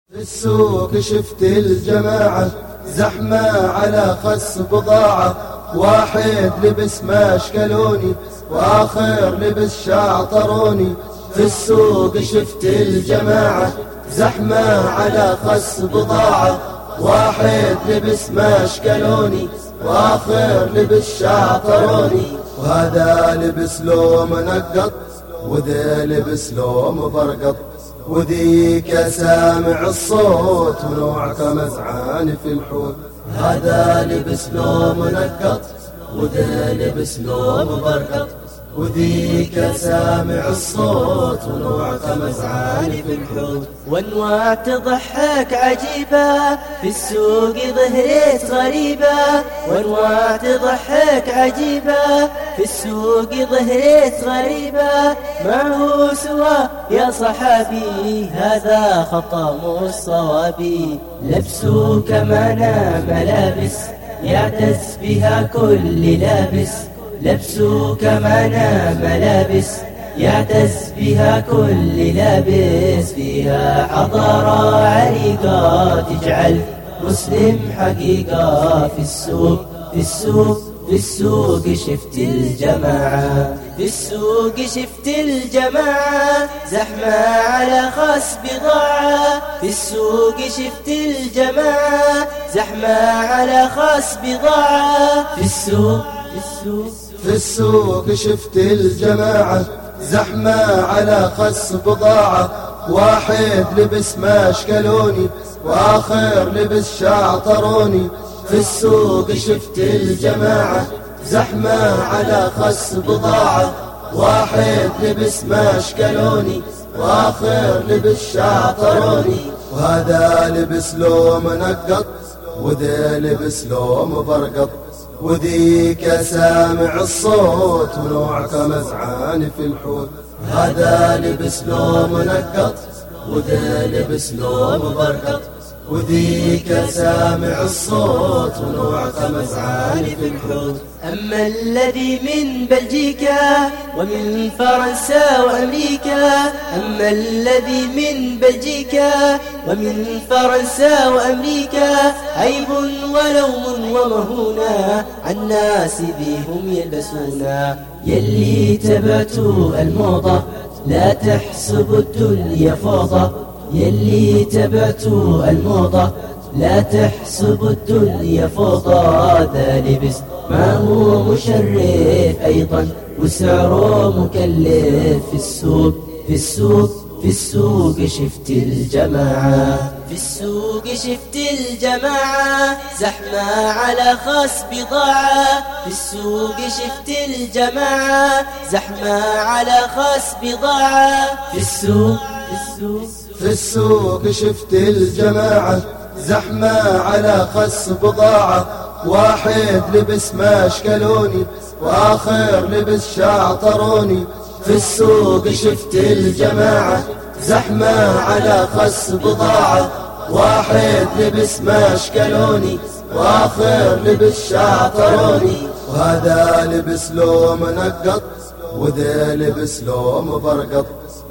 في السوق شفت الجماعة زحمة على خس بضاعة، واحد لبس ما اشكلوني واخر لبس شعطروني. في السوق شفت الجماعة زحمة على خس بضاعة، واحد لبس ما اشكلوني واخر لبس شعطروني. وهذا لبس له منقط وذا لبس له مبرقط، وذيك سامع الصوت ونوعك مزعان في الحوت. هذا لبس له منقط وذا لبس له مبرقط، وذيك سامع الصوت ونوعك مزعان في الحوت. وانواع تضحك عجيبة في السوق ظهرت غريبة، وانواع تضحك عجيبة في السوق ظهرت غريبة. ما هو سوى يا صحابي هذا خطام الصوابي، لبسوا كمانا ملابس يعتز بها كل لابس، لبسوا كمانا ملابس يعتز بها كل لابس. فيها حضارة عريقة تجعل مسلم حقيقة. في السوق في السوق في السوق شفت الجماعة، في السوق شفت الجماعة زحمة على خس بضاعة. في السوق شفت الجماعة زحمة على خس بضاعة. في السوق في السوق في السوق شفت الجماعة زحمة على خس بضاعة، واحد لبس ما اشكلوني واخر لبس شعطروني. في السوق شفت الجماعة زحمة على خس بضاعة، واحد لبس ما اشكلوني واخر لبس شعطروني. وهذا لبس له منقط وذا لبس له مبرقط، وذيك سامع الصوت ونوعك مزعان في الحوت. هذا لبس له منقط وذا لبس له مبرقط، وذيك سامع الصوت ونوعك مزعان في الحوت. أما الذي من بلجيكا ومن فرنسا وأمريكا، أما الذي من بلجيكا ومن فرنسا وأمريكا، عيب ولوم ومهونا عن ناس بهم يلبسونا. يلي تبعتوا الموضة لا تحسبوا الدنيا فوضى، يلي تبعتوا الموضة لا تحسبوا الدنيا فوضى. ذا لبس ما هو مشرف أيضا وسعره مكلف. في السوق في السوق في السوق شفت الجماعة، في السوق شفت الجماعة زحمة على خس بضاعة. في السوق شفت الجماعة زحمة على خس بضاعة. في السوق في السوق في السوق شفت الجماعة زحمة على خس بضاعة، واحد لبس ما اشكلوني واخر لبس شعطروني. في السوق شفت الجماعة زحمة على خس بضاعة، واحد لبس ما اشكلوني واخر لبس شعطروني. وهذا لبس له منقط وذا لبس له مبرقط،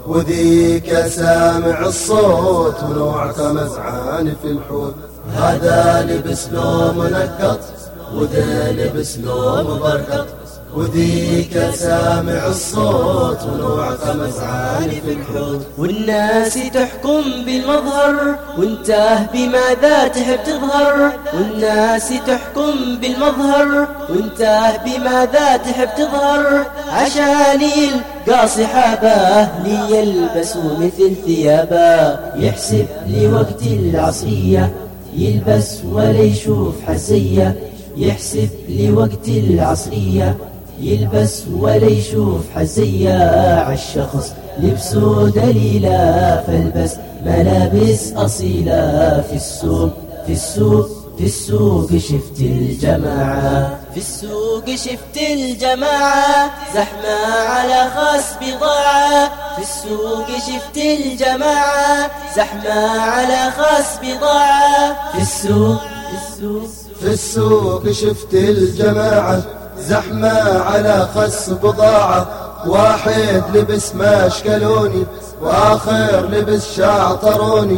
وذيك سامع الصوت ونوعك مزعان في الحوت. هذا لبس له منقط وذا لبس له مبرقط، وذيك سامع الصوت ونوعك مزعان في الحوت. والناس تحكم بالمظهر وانت بماذا تحب تظهر، والناس تحكم بالمظهر وانت بماذا تحب تظهر. عشان يلقى صحابه ليلبسوا مثل ثيابه، يحسب لوقت العصرية يلبس ولا يشوف حسية، يحسب لوقت العصرية يلبس ولا يشوف حزية. عالشخص لبسه دليلة فالبس ملابس أصيلة. في السوق في السوق في السوق شفت الجماعة، في السوق شفت الجماعة زحمة على خس بضاعة. في السوق شفت الجماعة زحمة على خس بضاعة. في السوق في السوق في السوق شفت الجماعة زحمة على خس بضاعة، واحد لبس ما اشكلوني واخر لبس شعطروني.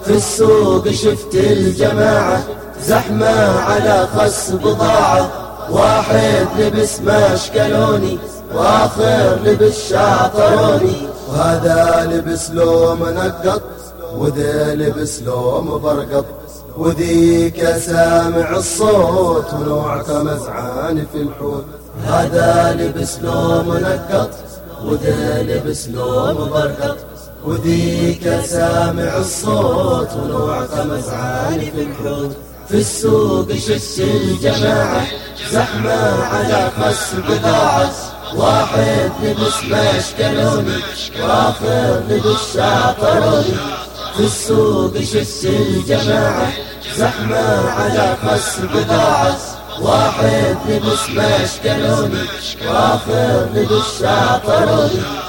في السوق شفت الجماعة زحمة على خس بضاعة، واحد لبس مشكلوني واخر لبس شاطروني، وهذا لبس له منقط وذا لبس له مبرقط، وذيك سامع الصوت ونوعك مزعان في الحوت، هذا لبس له منقط وذا لبس له مبرقط، وذيك سامع الصوت ونوعك مزعان في الحوت. في السوق شفت الجماعة زحمة على خس بضاعة، واحد لبس مشكلوني واخر لبس شاطروني، في السوق شفت الجماعة زحمة على خس بضاعة، واحد لبس مشكلوني واخر لبس شاطروني،